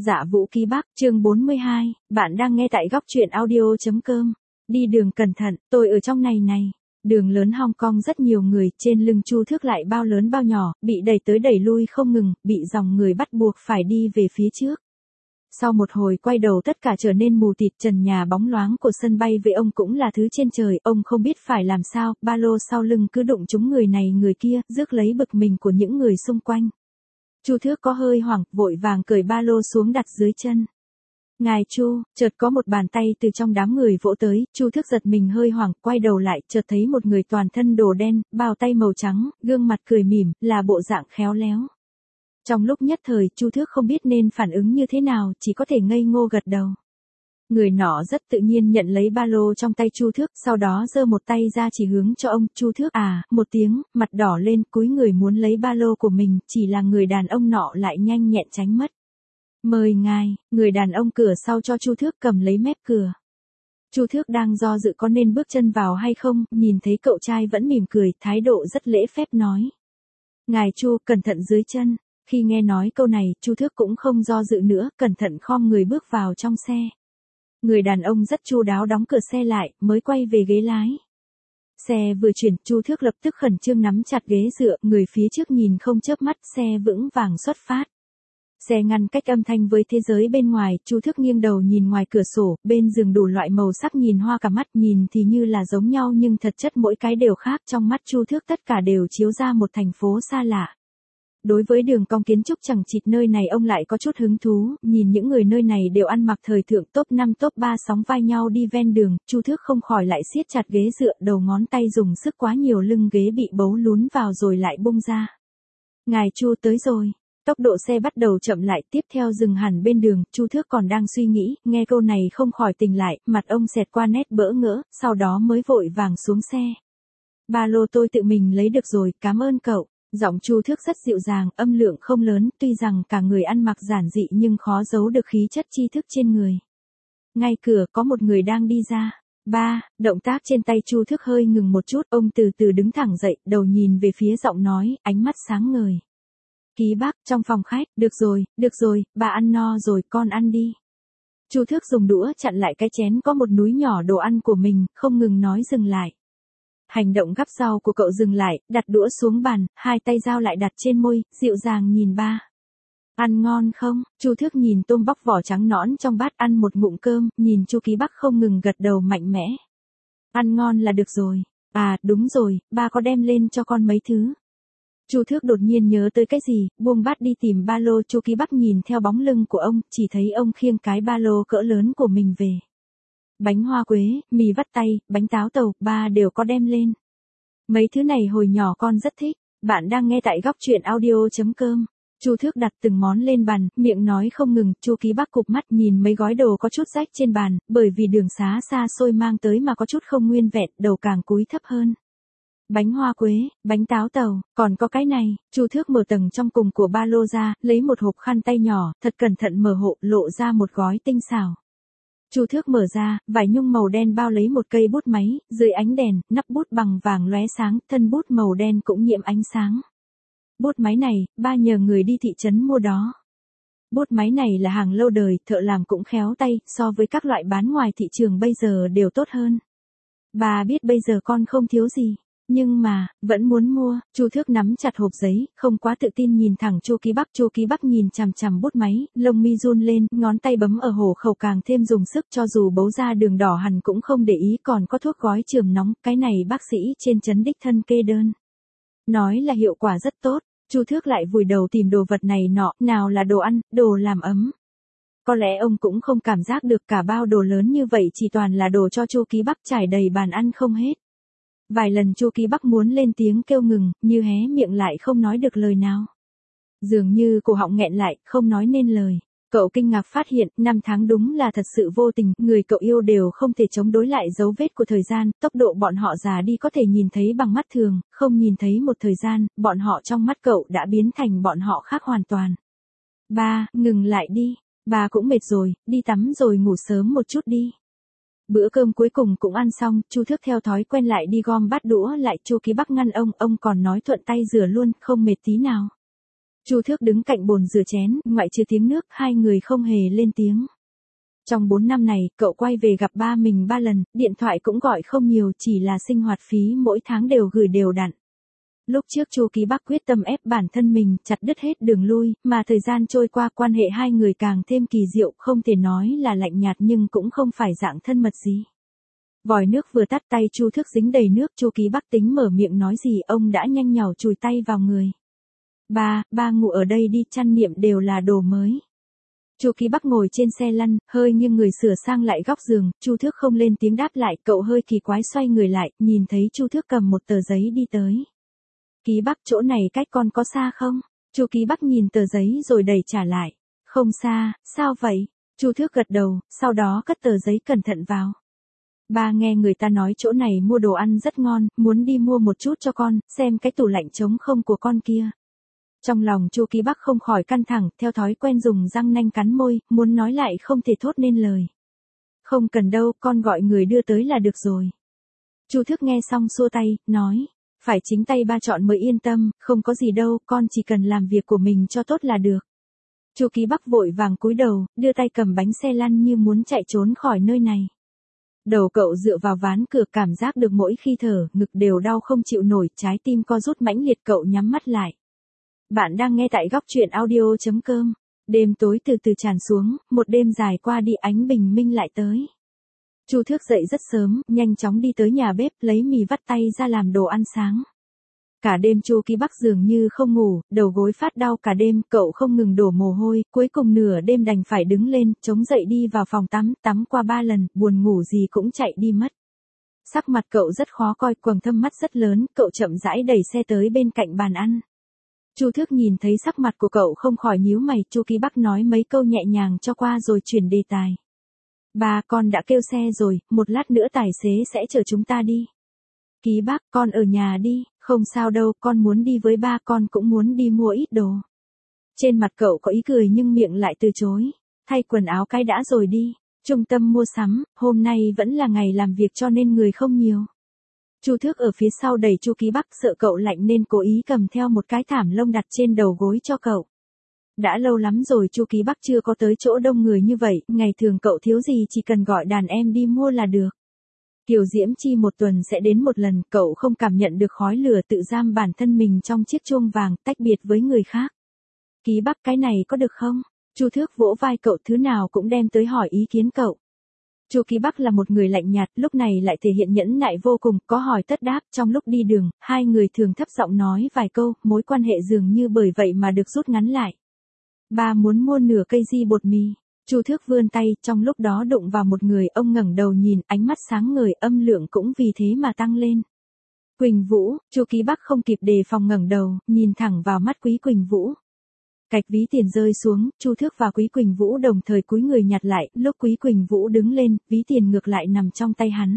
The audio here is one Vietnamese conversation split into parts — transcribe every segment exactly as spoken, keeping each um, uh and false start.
Dạ Vũ Ký Bắc, chương bốn mươi hai, bạn đang nghe tại góc truyện audio.com. Đi đường cẩn thận, tôi ở trong này này. Đường lớn Hong Kong rất nhiều người, trên lưng Chu Thước lại bao lớn bao nhỏ, bị đẩy tới đẩy lui không ngừng, bị dòng người bắt buộc phải đi về phía trước. Sau một hồi quay đầu tất cả trở nên mù tịt, trần nhà bóng loáng của sân bay với ông cũng là thứ trên trời, ông không biết phải làm sao, ba lô sau lưng cứ đụng trúng người này người kia, rước lấy bực mình của những người xung quanh. Chu Thước có hơi hoảng, vội vàng cởi ba lô xuống đặt dưới chân. Ngài Chu, chợt có một bàn tay từ trong đám người vỗ tới, Chu Thước giật mình hơi hoảng, quay đầu lại, chợt thấy một người toàn thân đồ đen, bao tay màu trắng, gương mặt cười mỉm, là bộ dạng khéo léo. Trong lúc nhất thời, Chu Thước không biết nên phản ứng như thế nào, chỉ có thể ngây ngô gật đầu. Người nọ rất tự nhiên nhận lấy ba lô trong tay Chu Thước, sau đó giơ một tay ra chỉ hướng cho ông. Chu Thước à, một tiếng, mặt đỏ lên, cúi người muốn lấy ba lô của mình, chỉ là người đàn ông nọ lại nhanh nhẹn tránh mất. Mời ngài, người đàn ông cửa sau cho Chu Thước cầm lấy mép cửa. Chu Thước đang do dự có nên bước chân vào hay không, nhìn thấy cậu trai vẫn mỉm cười, thái độ rất lễ phép nói. Ngài Chu, cẩn thận dưới chân. Khi nghe nói câu này, Chu Thước cũng không do dự nữa, cẩn thận khom người bước vào trong xe. Người đàn ông rất chu đáo đóng cửa xe lại, mới quay về ghế lái. Xe vừa chuyển, Chu Thước lập tức khẩn trương nắm chặt ghế dựa, người phía trước nhìn không chớp mắt, xe vững vàng xuất phát. Xe ngăn cách âm thanh với thế giới bên ngoài, Chu Thước nghiêng đầu nhìn ngoài cửa sổ, bên giường đủ loại màu sắc nhìn hoa cả mắt, nhìn thì như là giống nhau nhưng thật chất mỗi cái đều khác, trong mắt Chu Thước tất cả đều chiếu ra một thành phố xa lạ. Đối với đường cong kiến trúc chằng chịt nơi này ông lại có chút hứng thú, nhìn những người nơi này đều ăn mặc thời thượng, top năm top ba sóng vai nhau đi ven đường, Chu Thước không khỏi lại siết chặt ghế dựa, đầu ngón tay dùng sức quá nhiều, lưng ghế bị bấu lún vào rồi lại bung ra. Ngài Chu tới rồi. Tốc độ xe bắt đầu chậm lại, tiếp theo dừng hẳn bên đường, Chu Thước còn đang suy nghĩ, nghe câu này không khỏi tỉnh lại, mặt ông xẹt qua nét bỡ ngỡ, sau đó mới vội vàng xuống xe. Ba lô tôi tự mình lấy được rồi, cảm ơn cậu. Giọng Chu Thước rất dịu dàng, âm lượng không lớn, tuy rằng cả người ăn mặc giản dị nhưng khó giấu được khí chất tri thức trên người. Ngay cửa có một người đang đi ra. Ba, động tác trên tay Chu Thước hơi ngừng một chút, ông từ từ đứng thẳng dậy, đầu nhìn về phía giọng nói, ánh mắt sáng ngời. Ký Bắc, trong phòng khách, được rồi, được rồi, bà ăn no rồi, con ăn đi. Chu Thước dùng đũa chặn lại cái chén có một núi nhỏ đồ ăn của mình, không ngừng nói dừng lại. Hành động gắp rau của cậu dừng lại, đặt đũa xuống bàn, hai tay dao lại đặt trên môi, dịu dàng nhìn ba. Ăn ngon không? Chu Thước nhìn tôm bóc vỏ trắng nõn trong bát, ăn một ngụm cơm, nhìn Chu Ký Bắc không ngừng gật đầu mạnh mẽ. Ăn ngon là được rồi. À, đúng rồi, ba có đem lên cho con mấy thứ. Chu Thước đột nhiên nhớ tới cái gì, buông bát đi tìm ba lô. Chu Ký Bắc nhìn theo bóng lưng của ông, chỉ thấy ông khiêng cái ba lô cỡ lớn của mình về. Bánh hoa quế, mì vắt tay, bánh táo tàu, ba đều có đem lên. Mấy thứ này hồi nhỏ con rất thích. Bạn đang nghe tại góc truyện audio.com. Chu Thước đặt từng món lên bàn, miệng nói không ngừng. Chu Ký Bắc cụp mắt nhìn mấy gói đồ có chút rách trên bàn, bởi vì đường xá xa xôi mang tới mà có chút không nguyên vẹn, đầu càng cúi thấp hơn. Bánh hoa quế, bánh táo tàu, còn có cái này. Chu Thước mở tầng trong cùng của ba lô ra, lấy một hộp khăn tay nhỏ, thật cẩn thận mở hộp, lộ ra một gói tinh xảo. Chu Thước mở ra, vải nhung màu đen bao lấy một cây bút máy, dưới ánh đèn, nắp bút bằng vàng lóe sáng, thân bút màu đen cũng nhiễm ánh sáng. Bút máy này, ba nhờ người đi thị trấn mua đó. Bút máy này là hàng lâu đời, thợ làm cũng khéo tay, so với các loại bán ngoài thị trường bây giờ đều tốt hơn. Bà biết bây giờ con không thiếu gì. Nhưng mà, vẫn muốn mua. Chu Thước nắm chặt hộp giấy, không quá tự tin nhìn thẳng Chu Ký Bắc. Chu Ký Bắc nhìn chằm chằm bút máy, lông mi run lên, ngón tay bấm ở hổ khẩu càng thêm dùng sức, cho dù bấu ra đường đỏ hẳn cũng không để ý. Còn có thuốc gói chườm nóng, cái này bác sĩ trên trấn đích thân kê đơn. Nói là hiệu quả rất tốt. Chu Thước lại vùi đầu tìm đồ vật này nọ, nào là đồ ăn, đồ làm ấm. Có lẽ ông cũng không cảm giác được cả bao đồ lớn như vậy chỉ toàn là đồ cho Chu Ký Bắc trải đầy bàn ăn không hết. Vài lần Chu Ký Bắc muốn lên tiếng kêu ngừng, như hé miệng lại không nói được lời nào. Dường như cổ họng nghẹn lại, không nói nên lời. Cậu kinh ngạc phát hiện, năm tháng đúng là thật sự vô tình, người cậu yêu đều không thể chống đối lại dấu vết của thời gian, tốc độ bọn họ già đi có thể nhìn thấy bằng mắt thường, không nhìn thấy một thời gian, bọn họ trong mắt cậu đã biến thành bọn họ khác hoàn toàn. Ba, ngừng lại đi, ba cũng mệt rồi, đi tắm rồi ngủ sớm một chút đi. Bữa cơm cuối cùng cũng ăn xong, Chu Thước theo thói quen lại đi gom bát đũa lại. Chu Ký Bắc ngăn ông, ông còn nói thuận tay rửa luôn, không mệt tí nào. Chu Thước đứng cạnh bồn rửa chén, ngoại trừ tiếng nước, hai người không hề lên tiếng. Trong bốn năm này, cậu quay về gặp ba mình ba lần, điện thoại cũng gọi không nhiều, chỉ là sinh hoạt phí mỗi tháng đều gửi đều đặn. Lúc trước Chu Ký Bắc quyết tâm ép bản thân mình, chặt đứt hết đường lui, mà thời gian trôi qua quan hệ hai người càng thêm kỳ diệu, không thể nói là lạnh nhạt nhưng cũng không phải dạng thân mật gì. Vòi nước vừa tắt tay Chu Thước dính đầy nước, Chu Ký Bắc tính mở miệng nói gì, ông đã nhanh nhảu chùi tay vào người. Ba, ba ngủ ở đây đi, chăn niệm đều là đồ mới. Chu Ký Bắc ngồi trên xe lăn, hơi nghiêng người sửa sang lại góc giường, Chu Thước không lên tiếng đáp lại, cậu hơi kỳ quái xoay người lại, nhìn thấy Chu Thước cầm một tờ giấy đi tới. Ký Bắc, chỗ này cách con có xa không? Chu Ký Bắc nhìn tờ giấy rồi đẩy trả lại. Không xa, sao vậy? Chu Thước gật đầu, sau đó cất tờ giấy cẩn thận vào. Ba nghe người ta nói chỗ này mua đồ ăn rất ngon, muốn đi mua một chút cho con, xem cái tủ lạnh trống không của con kia. Trong lòng Chu Ký Bắc không khỏi căng thẳng, theo thói quen dùng răng nanh cắn môi, muốn nói lại không thể thốt nên lời. Không cần đâu, con gọi người đưa tới là được rồi. Chu Thước nghe xong xua tay, nói, phải chính tay ba chọn mới yên tâm, không có gì đâu, con chỉ cần làm việc của mình cho tốt là được. Chu Ký Bắc vội vàng cúi đầu, đưa tay cầm bánh xe lăn như muốn chạy trốn khỏi nơi này. Đầu cậu dựa vào ván cửa, cảm giác được mỗi khi thở, ngực đều đau không chịu nổi, trái tim co rút mãnh liệt, cậu nhắm mắt lại. Bạn đang nghe tại góc truyện audio chấm com. Đêm tối từ từ tràn xuống, một đêm dài qua đi, ánh bình minh lại tới. Chu Thước dậy rất sớm, nhanh chóng đi tới nhà bếp, lấy mì vắt tay ra làm đồ ăn sáng. Cả đêm Chu Ký Bắc dường như không ngủ, đầu gối phát đau cả đêm, cậu không ngừng đổ mồ hôi, cuối cùng nửa đêm đành phải đứng lên, chống dậy đi vào phòng tắm, tắm qua ba lần, buồn ngủ gì cũng chạy đi mất. Sắc mặt cậu rất khó coi, quầng thâm mắt rất lớn, cậu chậm rãi đẩy xe tới bên cạnh bàn ăn. Chu Thước nhìn thấy sắc mặt của cậu không khỏi nhíu mày, Chu Ký Bắc nói mấy câu nhẹ nhàng cho qua rồi chuyển đề tài. Ba, con đã kêu xe rồi, một lát nữa tài xế sẽ chở chúng ta đi. Ký Bắc, con ở nhà đi, không sao đâu, con muốn đi với ba, con cũng muốn đi mua ít đồ. Trên mặt cậu có ý cười nhưng miệng lại từ chối. Thay quần áo cái đã rồi đi. Trung tâm mua sắm, hôm nay vẫn là ngày làm việc cho nên người không nhiều. Chu Thước ở phía sau đẩy Chu Ký Bắc, sợ cậu lạnh nên cố ý cầm theo một cái thảm lông đặt trên đầu gối cho cậu. Đã lâu lắm rồi Chu Ký Bắc chưa có tới chỗ đông người như vậy, ngày thường cậu thiếu gì chỉ cần gọi đàn em đi mua là được. Kiều Diễm Chi một tuần sẽ đến một lần, cậu không cảm nhận được khói lửa tự giam bản thân mình trong chiếc chuông vàng, tách biệt với người khác. Ký Bắc, cái này có được không? Chu Thước vỗ vai cậu, thứ nào cũng đem tới hỏi ý kiến cậu. Chu Ký Bắc là một người lạnh nhạt, lúc này lại thể hiện nhẫn nại vô cùng, có hỏi tất đáp, trong lúc đi đường, hai người thường thấp giọng nói vài câu, mối quan hệ dường như bởi vậy mà được rút ngắn lại. Ba muốn mua nửa cây di bột mì. Chu Thước vươn tay, trong lúc đó đụng vào một người, ông ngẩng đầu nhìn, ánh mắt sáng ngời, âm lượng cũng vì thế mà tăng lên. Quỳnh Vũ, Chu Ký Bắc không kịp đề phòng ngẩng đầu, nhìn thẳng vào mắt Quý Quỳnh Vũ. Cạch ví tiền rơi xuống, Chu Thước và Quý Quỳnh Vũ đồng thời cúi người nhặt lại, lúc Quý Quỳnh Vũ đứng lên, ví tiền ngược lại nằm trong tay hắn.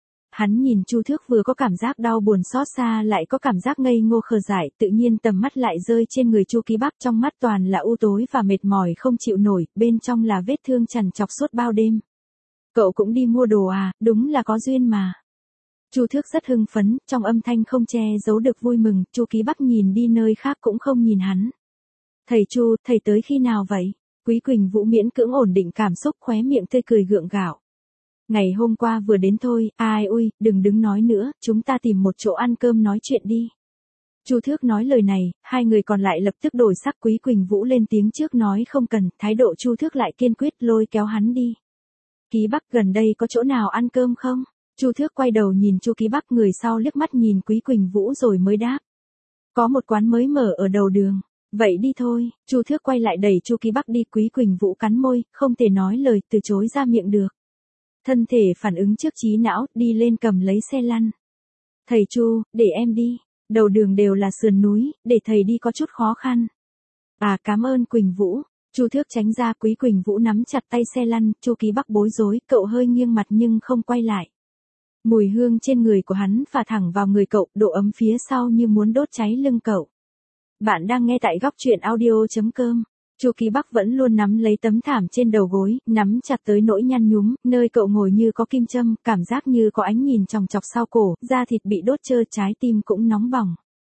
Hắn nhìn Chu Thước vừa có cảm giác đau buồn xót xa lại có cảm giác ngây ngô khờ dại, tự nhiên tầm mắt lại rơi trên người Chu Ký Bắc, trong mắt toàn là u tối và mệt mỏi không chịu nổi, bên trong là vết thương trằn trọc suốt bao đêm. Cậu cũng đi mua đồ à, đúng là có duyên mà. Chu Thước rất hưng phấn, trong âm thanh không che giấu được vui mừng, Chu Ký Bắc nhìn đi nơi khác cũng không nhìn hắn. Thầy Chu, thầy tới khi nào vậy? Quý Quỳnh Vũ miễn cưỡng ổn định cảm xúc, khóe miệng tươi cười gượng gạo. Ngày hôm qua vừa đến thôi, ai ui, đừng đứng nói nữa, chúng ta tìm một chỗ ăn cơm nói chuyện đi. Chu Thước nói lời này, hai người còn lại lập tức đổi sắc, Quý Quỳnh Vũ lên tiếng trước nói không cần, thái độ Chu Thước lại kiên quyết lôi kéo hắn đi. Ký Bắc, gần đây có chỗ nào ăn cơm không? Chu Thước quay đầu nhìn Chu Ký Bắc, người sau liếc mắt nhìn Quý Quỳnh Vũ rồi mới đáp. Có một quán mới mở ở đầu đường. Vậy đi thôi, Chu Thước quay lại đẩy Chu Ký Bắc đi, Quý Quỳnh Vũ cắn môi, không thể nói lời từ chối ra miệng được. Thân thể phản ứng trước trí não, đi lên cầm lấy xe lăn. Thầy Chu, để em đi, đầu đường đều là sườn núi, để thầy đi có chút khó khăn. À, cảm ơn Quỳnh Vũ. Chu Thước tránh ra, Quý Quỳnh Vũ nắm chặt tay xe lăn, Chu Ký Bắc bối rối, cậu hơi nghiêng mặt nhưng không quay lại. Mùi hương trên người của hắn phả thẳng vào người cậu, độ ấm phía sau như muốn đốt cháy lưng cậu. Bạn đang nghe tại góc truyện audio chấm com. Chu Ký Bắc vẫn luôn nắm lấy tấm thảm trên đầu gối, nắm chặt tới nỗi nhăn nhúm, nơi cậu ngồi như có kim châm, cảm giác như có ánh nhìn chòng chọc sau cổ, da thịt bị đốt trơ, trái tim cũng nóng bỏng.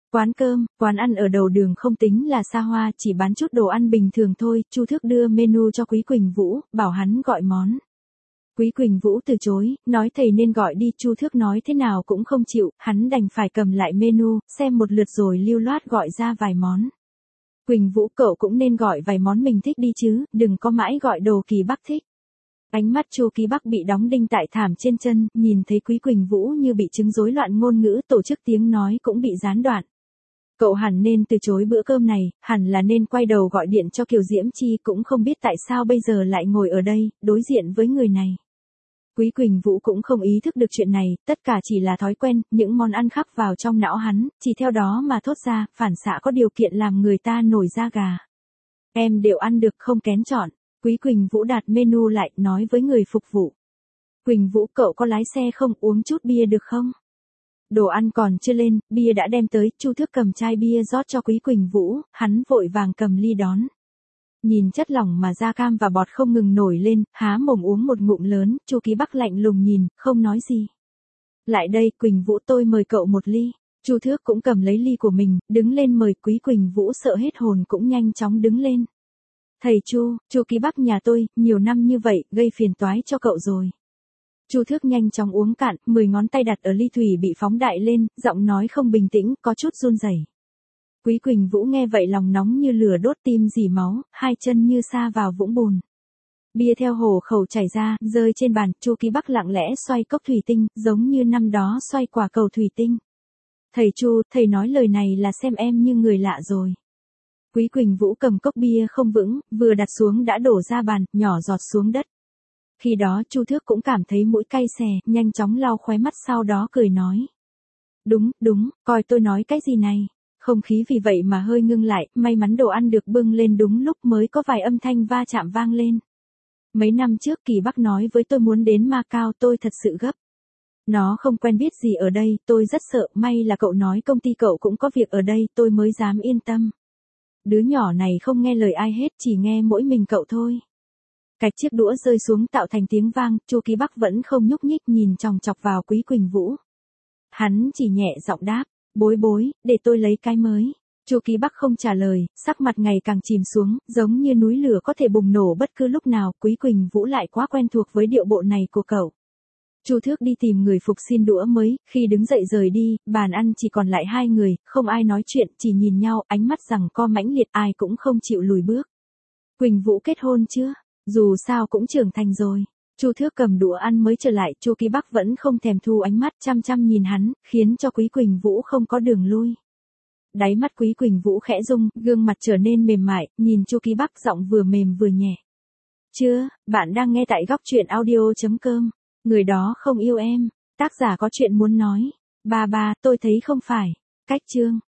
Quán cơm, quán ăn ở đầu đường không tính là xa hoa, chỉ bán chút đồ ăn bình thường thôi. Chu Thước đưa menu cho Quý Quỳnh Vũ, bảo hắn gọi món. Quý Quỳnh Vũ từ chối, nói thầy nên gọi đi. Chu Thước nói thế nào cũng không chịu, hắn đành phải cầm lại menu, xem một lượt rồi lưu loát gọi ra vài món. Quỳnh Vũ, cậu cũng nên gọi vài món mình thích đi chứ, đừng có mãi gọi đồ Kỳ Bắc thích. Ánh mắt Chu Kỳ Bắc bị đóng đinh tại thảm trên chân, nhìn thấy Quý Quỳnh Vũ như bị chứng rối loạn ngôn ngữ, tổ chức tiếng nói cũng bị gián đoạn. Cậu hẳn nên từ chối bữa cơm này, hẳn là nên quay đầu gọi điện cho Kiều Diễm Chi, cũng không biết tại sao bây giờ lại ngồi ở đây, đối diện với người này. Quý Quỳnh Vũ cũng không ý thức được chuyện này, tất cả chỉ là thói quen, những món ăn khắc vào trong não hắn, chỉ theo đó mà thốt ra, phản xạ có điều kiện làm người ta nổi da gà. Em đều ăn được, không kén chọn. Quý Quỳnh Vũ đặt menu lại, nói với người phục vụ. Quỳnh Vũ, cậu có lái xe không, uống chút bia được không? Đồ ăn còn chưa lên, bia đã đem tới. Chu Thước cầm chai bia rót cho Quý Quỳnh Vũ, hắn vội vàng cầm ly đón. Nhìn chất lỏng mà da cam và bọt không ngừng nổi lên, há mồm uống một ngụm lớn. Chu Kỳ Bắc lạnh lùng nhìn, không nói gì. Lại đây, Quỳnh Vũ, tôi mời cậu một ly. Chu Thước cũng cầm lấy ly của mình, đứng lên mời. Quý Quỳnh Vũ sợ hết hồn cũng nhanh chóng đứng lên. Thầy Chu, Chu Kỳ Bắc nhà tôi, nhiều năm như vậy, gây phiền toái cho cậu rồi. Chu Thước nhanh chóng uống cạn, mười ngón tay đặt ở ly thủy bị phóng đại lên, giọng nói không bình tĩnh, có chút run rẩy. Quý Quỳnh Vũ nghe vậy lòng nóng như lửa đốt, tim rỉ máu, hai chân như sa vào vũng bùn. Bia theo hổ khẩu chảy ra, rơi trên bàn. Chu Kỳ Bắc lặng lẽ xoay cốc thủy tinh, giống như năm đó xoay quả cầu thủy tinh. Thầy Chu, thầy nói lời này là xem em như người lạ rồi. Quý Quỳnh Vũ cầm cốc bia không vững, vừa đặt xuống đã đổ ra bàn, nhỏ giọt xuống đất. Khi đó Chu Thước cũng cảm thấy mũi cay xè, nhanh chóng lau khóe mắt, sau đó cười nói. Đúng, đúng, coi tôi nói cái gì này. Không khí vì vậy mà hơi ngưng lại, may mắn đồ ăn được bưng lên đúng lúc, mới có vài âm thanh va chạm vang lên. Mấy năm trước Kỳ Bắc nói với tôi muốn đến Macau, tôi thật sự gấp. Nó không quen biết gì ở đây, tôi rất sợ, may là cậu nói công ty cậu cũng có việc ở đây, tôi mới dám yên tâm. Đứa nhỏ này không nghe lời ai hết, chỉ nghe mỗi mình cậu thôi. Cái chiếc đũa rơi xuống tạo thành tiếng vang, Chu Kỳ Bắc vẫn không nhúc nhích, nhìn chòng chọc vào Quý Quỳnh Vũ. Hắn chỉ nhẹ giọng đáp, bối bối, để tôi lấy cái mới. Chu Kỳ Bắc không trả lời, sắc mặt ngày càng chìm xuống, giống như núi lửa có thể bùng nổ bất cứ lúc nào. Quý Quỳnh Vũ lại quá quen thuộc với điệu bộ này của cậu. Chu Thước đi tìm người phục xin đũa mới, khi đứng dậy rời đi, bàn ăn chỉ còn lại hai người, không ai nói chuyện, chỉ nhìn nhau, ánh mắt giằng co mãnh liệt, ai cũng không chịu lùi bước. Quỳnh Vũ kết hôn chưa? Dù sao cũng trưởng thành rồi. Chu Thước cầm đũa ăn mới trở lại, Chu Kỳ Bắc vẫn không thèm thu ánh mắt, chăm chăm nhìn hắn, khiến cho Quý Quỳnh Vũ không có đường lui. Đáy mắt Quý Quỳnh Vũ khẽ rung, gương mặt trở nên mềm mại, nhìn Chu Kỳ Bắc, giọng vừa mềm vừa nhẹ. Chưa, bạn đang nghe tại góc truyện audio chấm com. Người đó không yêu em. Tác giả có chuyện muốn nói. Ba ba, tôi thấy không phải. Cách chương.